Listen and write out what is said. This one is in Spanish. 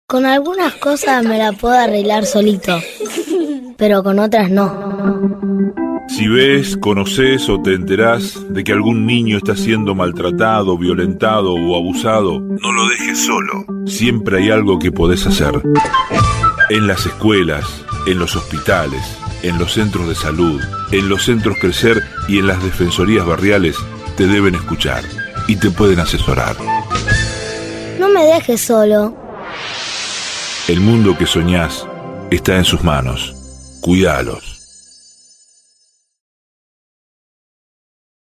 Con algunas cosas me la puedo arreglar solito, pero con otras no. Si ves, conocés o te enterás de que algún niño está siendo maltratado, violentado o abusado, no lo dejes solo. Siempre hay algo que podés hacer. En las escuelas, en los hospitales, en los centros de salud, en los centros Crecer y en las defensorías barriales te deben escuchar y te pueden asesorar. No me dejes solo. El mundo que soñás está en sus manos. Cuídalos.